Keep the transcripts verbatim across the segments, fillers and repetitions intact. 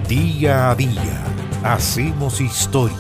Día a día hacemos historia.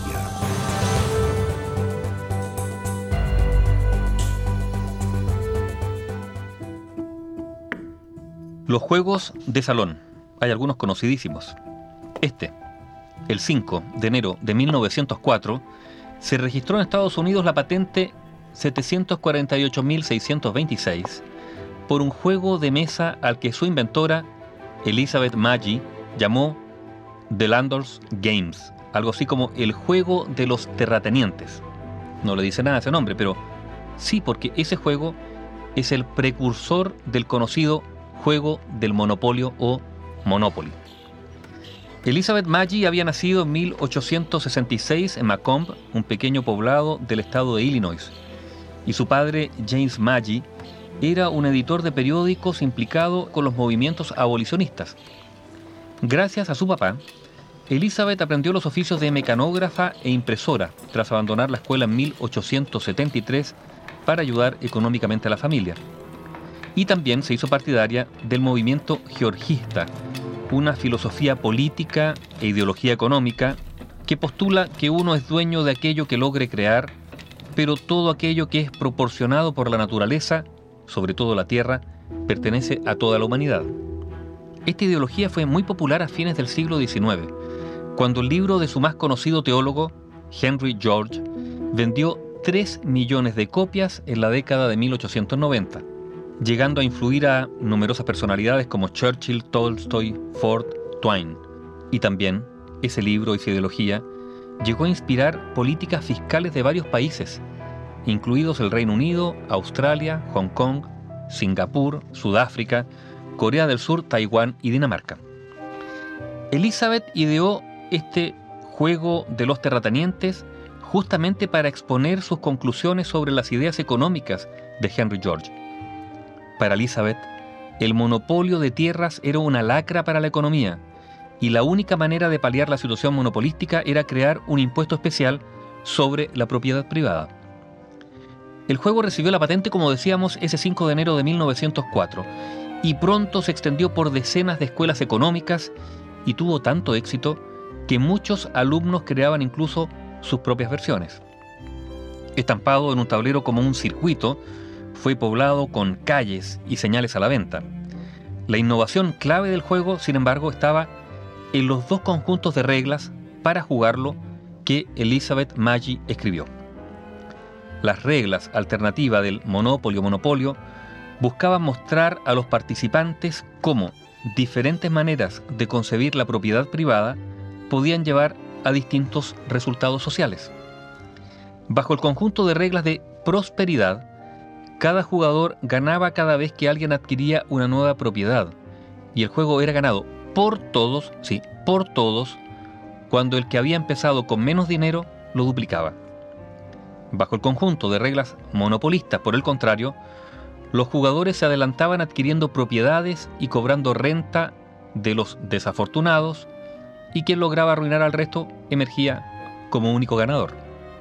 Los juegos de salón. Hay algunos conocidísimos. Este, el cinco de enero de mil novecientos cuatro, se registró en Estados Unidos la patente setecientos cuarenta y ocho mil seiscientos veintiséis por un juego de mesa al que su inventora, Elizabeth Magie, llamó The Landlord's Games, algo así como el juego de los terratenientes. No le dice nada a ese nombre, pero sí, porque ese juego es el precursor del conocido juego del monopolio o Monopoly. Elizabeth Magie había nacido en mil ochocientos sesenta y seis en Macomb, un pequeño poblado del estado de Illinois, y su padre, James Magie, era un editor de periódicos implicado con los movimientos abolicionistas. Gracias a su papá, Elizabeth aprendió los oficios de mecanógrafa e impresora tras abandonar la escuela en mil ochocientos setenta y tres para ayudar económicamente a la familia. Y también se hizo partidaria del movimiento georgista, una filosofía política e ideología económica que postula que uno es dueño de aquello que logre crear, pero todo aquello que es proporcionado por la naturaleza, sobre todo la tierra, pertenece a toda la humanidad. Esta ideología fue muy popular a fines del siglo diecinueve, cuando el libro de su más conocido teólogo, Henry George, vendió tres millones de copias en la década de mil ochocientos noventa, llegando a influir a numerosas personalidades como Churchill, Tolstoy, Ford, Twain. Y también, ese libro y su ideología llegó a inspirar políticas fiscales de varios países, incluidos el Reino Unido, Australia, Hong Kong, Singapur, Sudáfrica, Corea del Sur, Taiwán y Dinamarca. Elizabeth ideó este juego de los terratenientes justamente para exponer sus conclusiones sobre las ideas económicas de Henry George. Para Elizabeth, el monopolio de tierras era una lacra para la economía, y la única manera de paliar la situación monopolística era crear un impuesto especial sobre la propiedad privada. El juego recibió la patente, como decíamos, ese cinco de enero de mil novecientos cuatro, y pronto se extendió por decenas de escuelas económicas y tuvo tanto éxito que muchos alumnos creaban incluso sus propias versiones. Estampado en un tablero como un circuito, fue poblado con calles y señales a la venta. La innovación clave del juego, sin embargo, estaba en los dos conjuntos de reglas para jugarlo que Elizabeth Magie escribió. Las reglas alternativas del Monopolio Monopolio buscaban mostrar a los participantes cómo diferentes maneras de concebir la propiedad privada podían llevar a distintos resultados sociales. Bajo el conjunto de reglas de prosperidad, cada jugador ganaba cada vez que alguien adquiría una nueva propiedad, y el juego era ganado por todos, sí, por todos, cuando el que había empezado con menos dinero lo duplicaba. Bajo el conjunto de reglas monopolistas, por el contrario, los jugadores se adelantaban adquiriendo propiedades y cobrando renta de los desafortunados, y quien lograba arruinar al resto emergía como único ganador.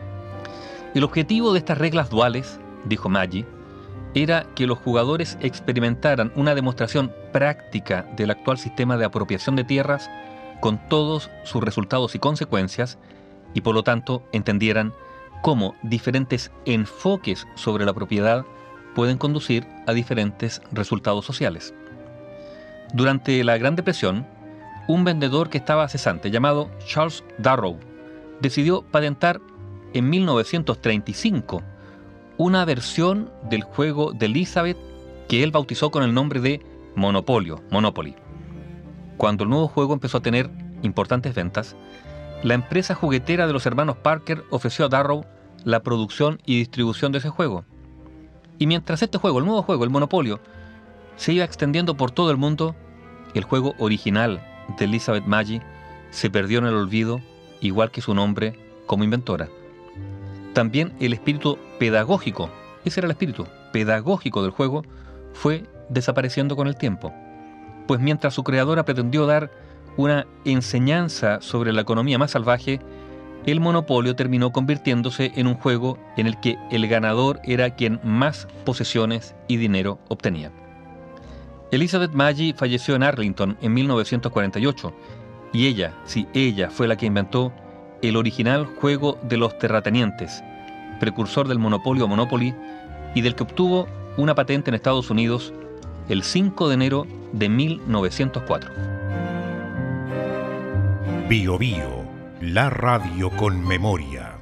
El objetivo de estas reglas duales, dijo Magie, era que los jugadores experimentaran una demostración práctica del actual sistema de apropiación de tierras con todos sus resultados y consecuencias, y por lo tanto entendieran cómo diferentes enfoques sobre la propiedad pueden conducir a diferentes resultados sociales. Durante la Gran Depresión, un vendedor que estaba cesante llamado Charles Darrow decidió patentar en mil novecientos treinta y cinco una versión del juego de Elizabeth que él bautizó con el nombre de Monopolio, Monopoly. Cuando el nuevo juego empezó a tener importantes ventas, la empresa juguetera de los hermanos Parker ofreció a Darrow la producción y distribución de ese juego. Y mientras este juego, el nuevo juego, el Monopolio, se iba extendiendo por todo el mundo, el juego original de Elizabeth Magie se perdió en el olvido, igual que su nombre como inventora. También el espíritu pedagógico, ese era el espíritu pedagógico del juego, fue desapareciendo con el tiempo. Pues mientras su creadora pretendió dar una enseñanza sobre la economía más salvaje, el monopolio terminó convirtiéndose en un juego en el que el ganador era quien más posesiones y dinero obtenía. Elizabeth Magie falleció en Arlington en mil novecientos cuarenta y ocho Y ella, sí, ella fue la que inventó el original juego de los terratenientes, precursor del monopolio Monopoly y del que obtuvo una patente en Estados Unidos el cinco de enero de mil novecientos cuatro. Bio Bio, la radio con memoria.